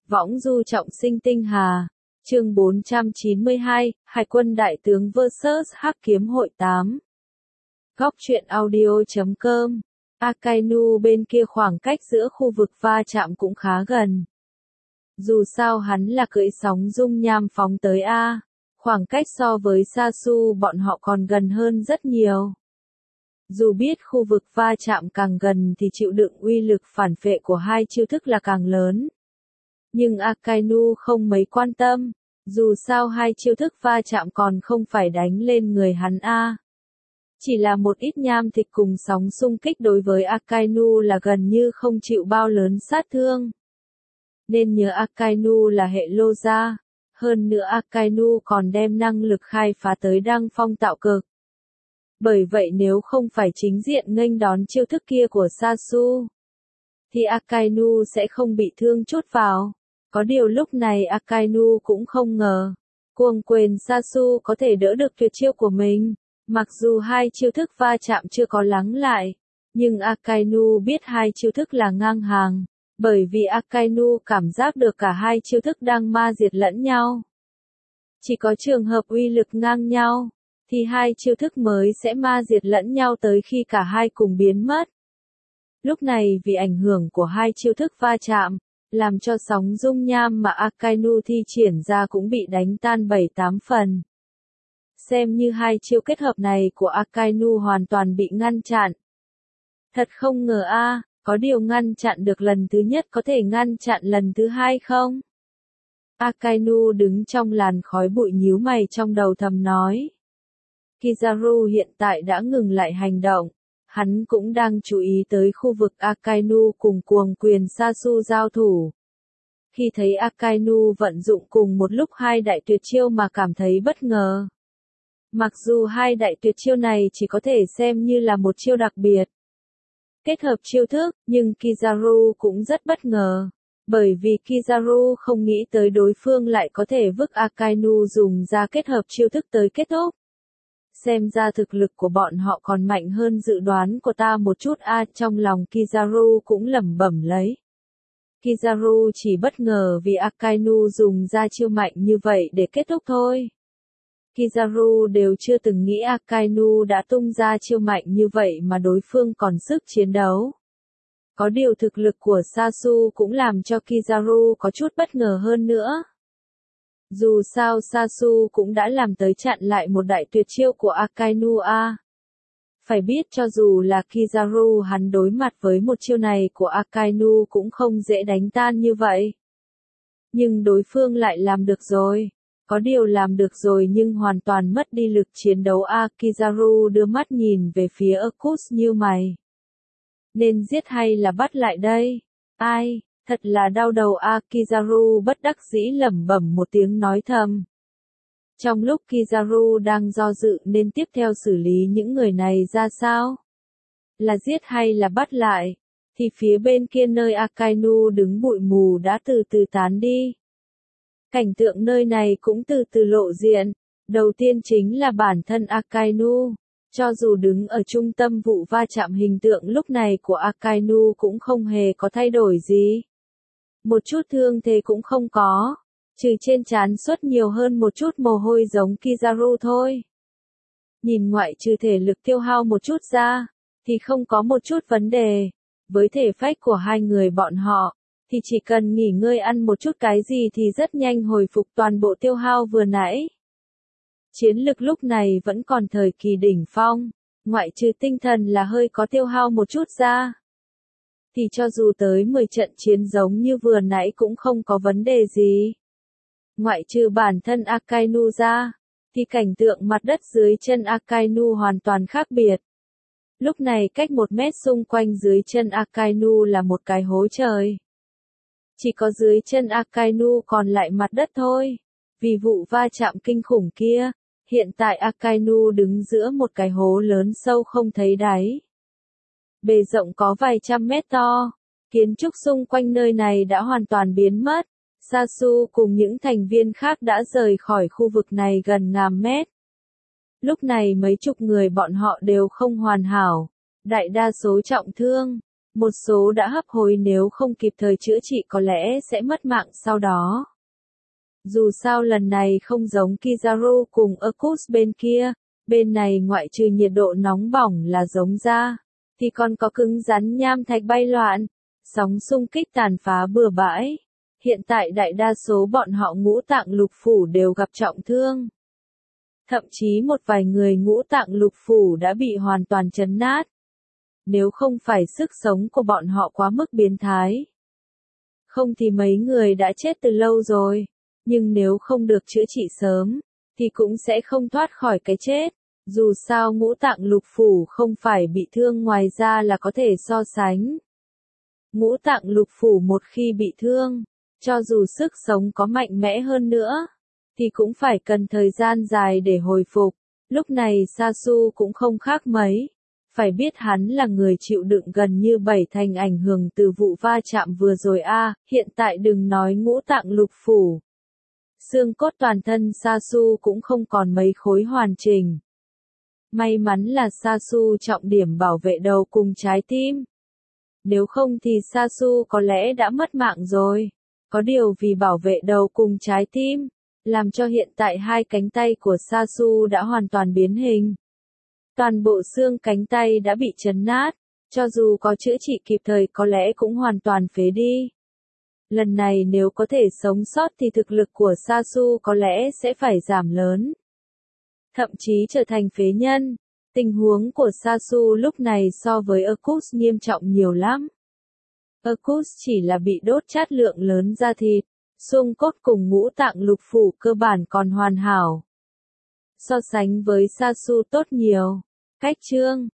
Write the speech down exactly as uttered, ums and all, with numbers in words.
Võng du trọng sinh tinh hà. Chương bốn trăm chín mươi hai, Hải quân đại tướng versus Hắc kiếm hội tám. Góc truyện audio chấm com. Akainu bên kia khoảng cách giữa khu vực va chạm cũng khá gần. Dù sao hắn là cưỡi sóng dung nham phóng tới A, khoảng cách so với Sasu bọn họ còn gần hơn rất nhiều. Dù biết khu vực va chạm càng gần thì chịu đựng uy lực phản phệ của hai chiêu thức là càng lớn. Nhưng Akainu không mấy quan tâm, dù sao hai chiêu thức va chạm còn không phải đánh lên người hắn A. Chỉ là một ít nham thạch cùng sóng xung kích đối với Akainu là gần như không chịu bao lớn sát thương. Nên nhớ Akainu là hệ lô gia, hơn nữa Akainu còn đem năng lực khai phá tới đăng phong tạo cực. Bởi vậy nếu không phải chính diện nghênh đón chiêu thức kia của Sasu, thì Akainu sẽ không bị thương chút vào. Có điều lúc này Akainu cũng không ngờ, cuồng quyền Sasu có thể đỡ được tuyệt chiêu của mình. Mặc dù hai chiêu thức va chạm chưa có lắng lại, nhưng Akainu biết hai chiêu thức là ngang hàng, bởi vì Akainu cảm giác được cả hai chiêu thức đang ma diệt lẫn nhau. Chỉ có trường hợp uy lực ngang nhau, thì hai chiêu thức mới sẽ ma diệt lẫn nhau tới khi cả hai cùng biến mất. Lúc này vì ảnh hưởng của hai chiêu thức va chạm, làm cho sóng dung nham mà Akainu thi triển ra cũng bị đánh tan bảy tám phần. Xem như hai chiêu kết hợp này của Akainu hoàn toàn bị ngăn chặn. Thật không ngờ a, có điều ngăn chặn được lần thứ nhất có thể ngăn chặn lần thứ hai không? Akainu đứng trong làn khói bụi nhíu mày trong đầu thầm nói. Kizaru hiện tại đã ngừng lại hành động, hắn cũng đang chú ý tới khu vực Akainu cùng cuồng quyền Sasu giao thủ. Khi thấy Akainu vận dụng cùng một lúc hai đại tuyệt chiêu mà cảm thấy bất ngờ. Mặc dù hai đại tuyệt chiêu này chỉ có thể xem như là một chiêu đặc biệt, kết hợp chiêu thức, nhưng Kizaru cũng rất bất ngờ. Bởi vì Kizaru không nghĩ tới đối phương lại có thể vứt Akainu dùng ra kết hợp chiêu thức tới kết thúc. Xem ra thực lực của bọn họ còn mạnh hơn dự đoán của ta một chút a, trong lòng Kizaru cũng lẩm bẩm lấy. Kizaru chỉ bất ngờ vì Akainu dùng ra chiêu mạnh như vậy để kết thúc thôi. Kizaru đều chưa từng nghĩ Akainu đã tung ra chiêu mạnh như vậy mà đối phương còn sức chiến đấu. Có điều thực lực của Sasu cũng làm cho Kizaru có chút bất ngờ hơn nữa. Dù sao Sasu cũng đã làm tới chặn lại một đại tuyệt chiêu của Akainu a. Phải biết cho dù là Kizaru hắn đối mặt với một chiêu này của Akainu cũng không dễ đánh tan như vậy. Nhưng đối phương lại làm được rồi. Có điều làm được rồi nhưng hoàn toàn mất đi lực chiến đấu a. Kizaru đưa mắt nhìn về phía Arcus như mày. Nên giết hay là bắt lại đây? Ai, thật là đau đầu a. Kizaru bất đắc dĩ lẩm bẩm một tiếng nói thầm. Trong lúc Kizaru đang do dự nên tiếp theo xử lý những người này ra sao? Là giết hay là bắt lại? Thì phía bên kia nơi Akainu đứng bụi mù đã từ từ tán đi. Cảnh tượng nơi này cũng từ từ lộ diện. Đầu tiên chính là bản thân Akainu. Cho dù đứng ở trung tâm vụ va chạm hình tượng lúc này của Akainu cũng không hề có thay đổi gì. Một chút thương thế cũng không có. Trừ trên trán xuất nhiều hơn một chút mồ hôi giống Kizaru thôi. Nhìn ngoại trừ thể lực tiêu hao một chút ra, thì không có một chút vấn đề. Với thể phách của hai người bọn họ, thì chỉ cần nghỉ ngơi ăn một chút cái gì thì rất nhanh hồi phục toàn bộ tiêu hao vừa nãy. Chiến lực lúc này vẫn còn thời kỳ đỉnh phong, ngoại trừ tinh thần là hơi có tiêu hao một chút ra. Thì cho dù tới mười trận chiến giống như vừa nãy cũng không có vấn đề gì. Ngoại trừ bản thân Akainu ra, thì cảnh tượng mặt đất dưới chân Akainu hoàn toàn khác biệt. Lúc này cách một mét xung quanh dưới chân Akainu là một cái hố trời. Chỉ có dưới chân Akainu còn lại mặt đất thôi. Vì vụ va chạm kinh khủng kia, hiện tại Akainu đứng giữa một cái hố lớn sâu không thấy đáy. Bề rộng có vài trăm mét to, kiến trúc xung quanh nơi này đã hoàn toàn biến mất. Sasu cùng những thành viên khác đã rời khỏi khu vực này gần ngàn mét. Lúc này mấy chục người bọn họ đều không hoàn hảo, đại đa số trọng thương. Một số đã hấp hối nếu không kịp thời chữa trị có lẽ sẽ mất mạng sau đó. Dù sao lần này không giống Kizaru cùng Arcus bên kia, bên này ngoại trừ nhiệt độ nóng bỏng là giống da, thì còn có cứng rắn nham thạch bay loạn, sóng xung kích tàn phá bừa bãi. Hiện tại đại đa số bọn họ ngũ tạng lục phủ đều gặp trọng thương. Thậm chí một vài người ngũ tạng lục phủ đã bị hoàn toàn chấn nát. Nếu không phải sức sống của bọn họ quá mức biến thái. Không thì mấy người đã chết từ lâu rồi. Nhưng nếu không được chữa trị sớm, thì cũng sẽ không thoát khỏi cái chết. Dù sao ngũ tạng lục phủ không phải bị thương ngoài ra là có thể so sánh. Ngũ tạng lục phủ một khi bị thương, cho dù sức sống có mạnh mẽ hơn nữa, thì cũng phải cần thời gian dài để hồi phục. Lúc này Sasu cũng không khác mấy. Phải biết hắn là người chịu đựng gần như bảy thành ảnh hưởng từ vụ va chạm vừa rồi a. Hiện tại đừng nói ngũ tạng lục phủ. Xương cốt toàn thân Sasu cũng không còn mấy khối hoàn chỉnh. May mắn là Sasu trọng điểm bảo vệ đầu cùng trái tim. Nếu không thì Sasu có lẽ đã mất mạng rồi. Có điều vì bảo vệ đầu cùng trái tim, làm cho hiện tại hai cánh tay của Sasu đã hoàn toàn biến hình. Toàn bộ xương cánh tay đã bị chấn nát, cho dù có chữa trị kịp thời có lẽ cũng hoàn toàn phế đi. Lần này nếu có thể sống sót thì thực lực của Sasu có lẽ sẽ phải giảm lớn. Thậm chí trở thành phế nhân. Tình huống của Sasu lúc này so với Arcus nghiêm trọng nhiều lắm. Arcus chỉ là bị đốt chát lượng lớn da thịt, xương cốt cùng ngũ tạng lục phủ cơ bản còn hoàn hảo. So sánh với Sasu tốt nhiều. Cách chương